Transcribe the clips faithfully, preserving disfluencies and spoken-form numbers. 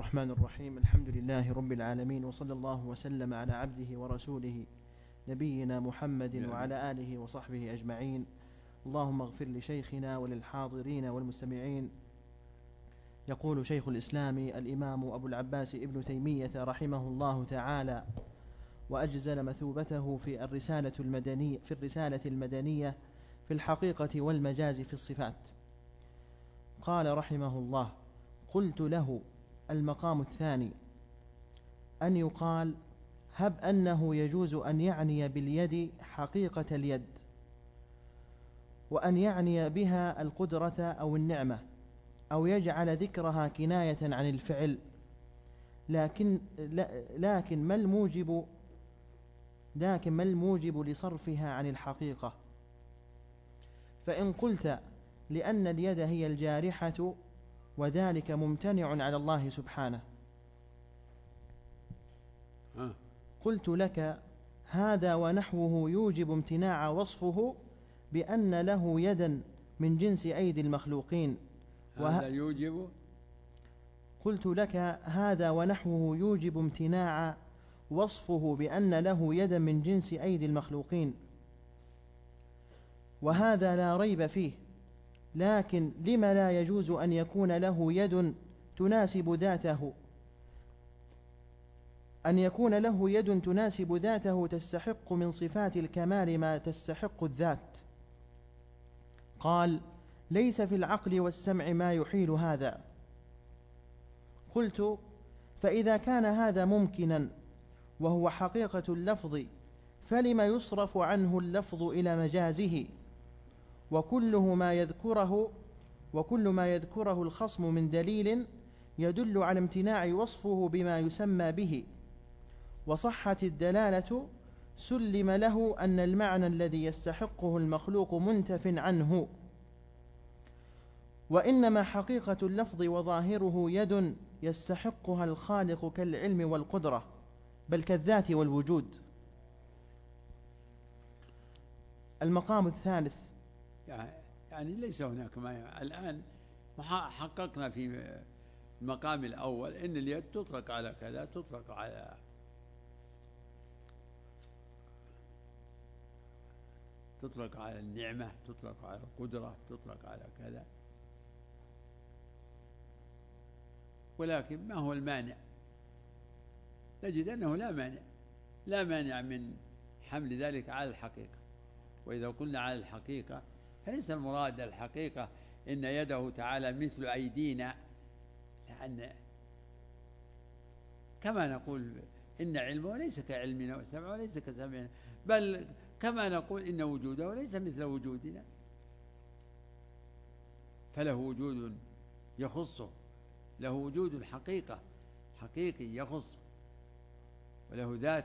الرحمن الرحيم. الحمد لله رب العالمين، وصلى الله وسلم على عبده ورسوله نبينا محمد وعلى آله وصحبه أجمعين. اللهم اغفر لشيخنا وللحاضرين والمستمعين. يقول شيخ الإسلام الإمام أبو العباس ابن تيمية رحمه الله تعالى، وأجزل مثوبته في الرسالة المدنية في الرسالة المدنية في الحقيقة والمجاز في الصفات. قال رحمه الله: قلت له: المقام الثاني أن يقال هب أنه يجوز أن يعني باليد حقيقة اليد، وأن يعني بها القدرة أو النعمة، أو يجعل ذكرها كناية عن الفعل، لكن لكن ما الموجب لكن ما الموجب لصرفها عن الحقيقة؟ فإن قلت لأن اليد هي الجارحة وذلك ممتنع على الله سبحانه، قلت لك: هذا ونحوه يوجب امتناع وصفه بأن له يدا من جنس أيدي المخلوقين. هذا يوجب قلت لك: هذا ونحوه يوجب امتناع وصفه بأن له يدا من جنس أيدي المخلوقين، وهذا لا ريب فيه. لكن لم لا يجوز أن يكون له يد تناسب ذاته أن يكون له يد تناسب ذاته تستحق من صفات الكمال ما تستحق الذات؟ قال: ليس في العقل والسمع ما يحيل هذا. قلت: فإذا كان هذا ممكنا وهو حقيقة اللفظ، فلما يصرف عنه اللفظ إلى مجازه؟ وكله ما يذكره وكل ما يذكره الخصم من دليل يدل على امتناع وصفه بما يسمى به، وصحت الدلالة، سلم له أن المعنى الذي يستحقه المخلوق منتف عنه. وإنما حقيقة اللفظ وظاهره يد يستحقها الخالق كالعلم والقدرة، بل كالذات والوجود. المقام الثالث، يعني ليس هناك ما الآن حققنا في المقام الأول إن اليد تطلق على كذا، تطلق على تطلق على النعمة، تطلق على القدرة، تطلق على كذا، ولكن ما هو المانع؟ نجد أنه لا مانع لا مانع من حمل ذلك على الحقيقة. وإذا قلنا على الحقيقة فليس المراد الحقيقة إن يده تعالى مثل أيدينا، لأن كما نقول إن علمه ليس كعلمنا وسمعه ليس كسمعنا، بل كما نقول إن وجوده ليس مثل وجودنا، فله وجود يخصه، له وجود حقيقة حقيقي يخصه، وله ذات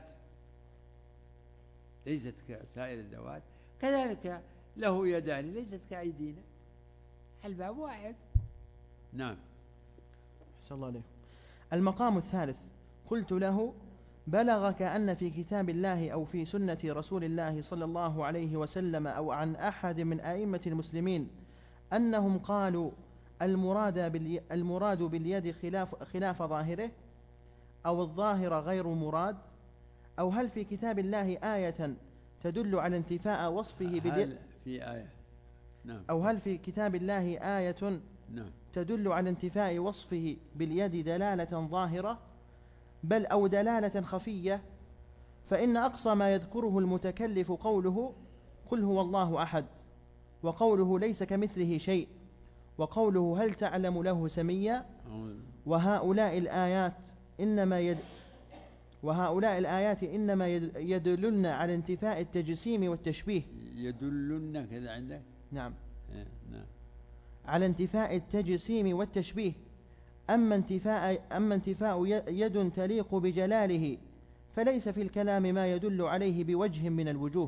ليست كسائر الذوات، كذلك له يدان ليست كأيدينا، الباب واحد. نعم. أحسن الله عليكم. المقام الثالث، قلت له: بلغك أن في كتاب الله أو في سنة رسول الله صلى الله عليه وسلم أو عن أحد من أئمة المسلمين أنهم قالوا المراد, بالي المراد باليد خلاف, خلاف ظاهره، أو الظاهر غير مراد؟ أو هل في كتاب الله آية تدل على انتفاء وصفه باليد؟ في آية. نعم. أو هل في كتاب الله آية نعم. تدل على انتفاء وصفه باليد دلالة ظاهرة، بل أو دلالة خفية؟ فإن أقصى ما يذكره المتكلف قوله قل هو الله أحد، وقوله ليس كمثله شيء، وقوله هل تعلم له سميا. وهؤلاء الآيات إنما يد وهؤلاء الآيات إنما يدللن على انتفاء التجسيم والتشبيه. يدللن كذا عندك؟ نعم. إيه نعم. على انتفاء التجسيم والتشبيه. أما انتفاء, أما انتفاء يد تليق بجلاله فليس في الكلام ما يدل عليه بوجه من الوجوه.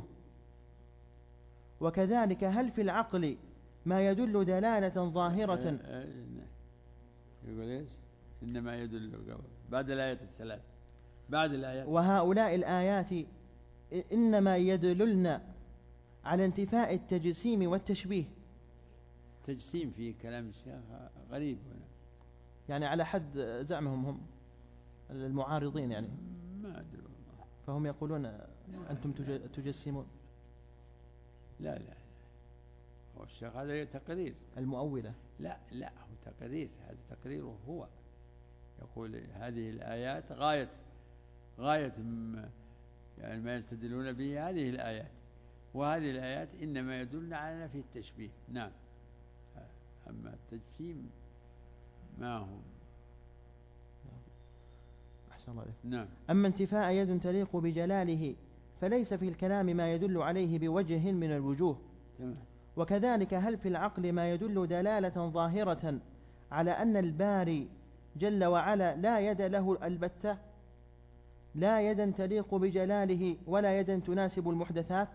وكذلك هل في العقل ما يدل دلالة ظاهرة؟ يقول إيش؟ إنما يدل بعد الآيات الثلاث بعد الآيات. وهؤلاء الآيات إنما يدللن على انتفاء التجسيم والتشبيه. تجسيم في كلام الشيخ غريب هنا. يعني على حد زعمهم هم المعارضين يعني. ما أدري والله. فهم يقولون أنتم تجسمون. لا لا هو الشيخ هذا تقرير. المؤولة. لا لا هو تقرير، هذا تقريره هو. يقول هذه الآيات غاية غاية يعني ما يستدلون به هذه الآيات، وهذه الآيات إنما يدلنا على نفي التشبيه. نعم. أما التجسيم ما هو. أحسن الله عليك. نعم. أما انتفاء يد تليق بجلاله فليس في الكلام ما يدل عليه بوجه من الوجوه. تمام. وكذلك هل في العقل ما يدل دلالة ظاهرة على أن الباري جل وعلا لا يد له البتة، لا يدا تليق بجلاله ولا يدا تناسب المحدثات؟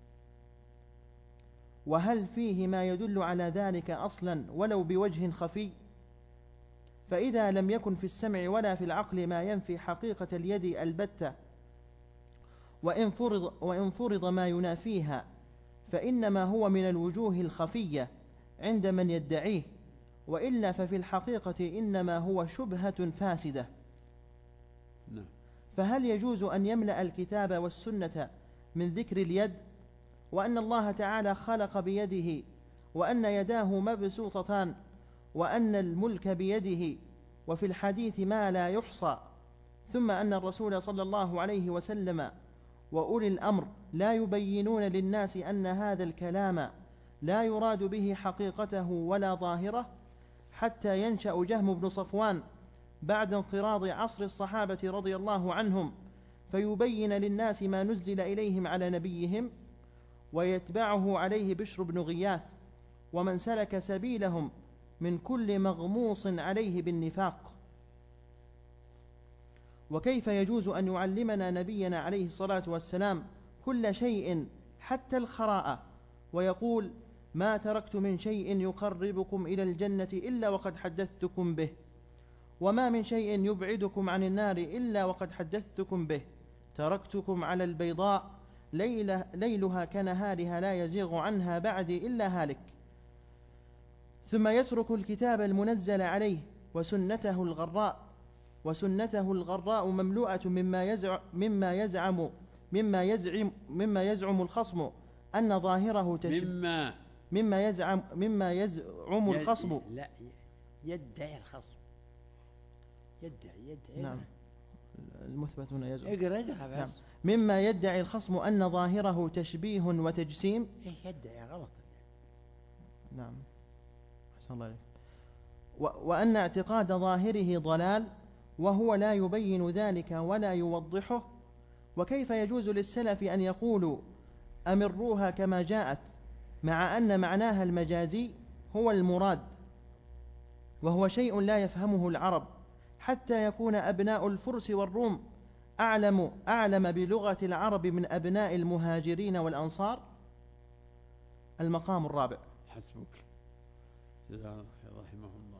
وهل فيه ما يدل على ذلك أصلا ولو بوجه خفي؟ فإذا لم يكن في السمع ولا في العقل ما ينفي حقيقة اليد البتة، وإن فرض, وإن فرض ما ينافيها فإنما هو من الوجوه الخفية عند من يدعيه، وإلا ففي الحقيقة إنما هو شبهة فاسدة. نعم. فهل يجوز أن يملأ الكتاب والسنة من ذكر اليد، وأن الله تعالى خلق بيده، وأن يداه مبسوطتان، وأن الملك بيده، وفي الحديث ما لا يحصى، ثم أن الرسول صلى الله عليه وسلم وأولي الأمر لا يبينون للناس أن هذا الكلام لا يراد به حقيقته ولا ظاهره، حتى ينشأ جهم بن صفوان بعد انقراض عصر الصحابة رضي الله عنهم فيبين للناس ما نزل إليهم على نبيهم، ويتبعه عليه بشر بن غياث ومن سلك سبيلهم من كل مغموص عليه بالنفاق. وكيف يجوز أن يعلمنا نبينا عليه الصلاة والسلام كل شيء حتى الخراءة، ويقول ما تركت من شيء يقربكم إلى الجنة إلا وقد حدثتكم به، وما من شيء يبعدكم عن النار إلا وقد حدثتكم به، تركتكم على البيضاء ليلة ليلها كنهارها لا يزيغ عنها بعدي إلا هالك. ثم يترك الكتاب المنزل عليه وسنته الغراء وسنته الغراء مملوءة مما يزعم مما يزعم مما يزعم مما يزعم الخصم أن ظاهره تشبه مما مما يزعم مما يزعم الخصم. لا يدعي الخصم. يدعي يدعي. نعم. المثبت هنا يزعم. اقرأ اقرأ بس. نعم. مما يدعي الخصم أن ظاهره تشبيه وتجسيم. إيه يدعي غلط. نعم. أحسن الله عليك. وأن اعتقاد ظاهره ضلال وهو لا يبين ذلك ولا يوضحه. وكيف يجوز للسلف أن يقولوا أمروها كما جاءت مع أن معناها المجازي هو المراد، وهو شيء لا يفهمه العرب، حتى يكون أبناء الفرس والروم أعلم, أعلم بلغة العرب من أبناء المهاجرين والأنصار. المقام الرابع. حسبك. جزاهم الله رحمهم الله.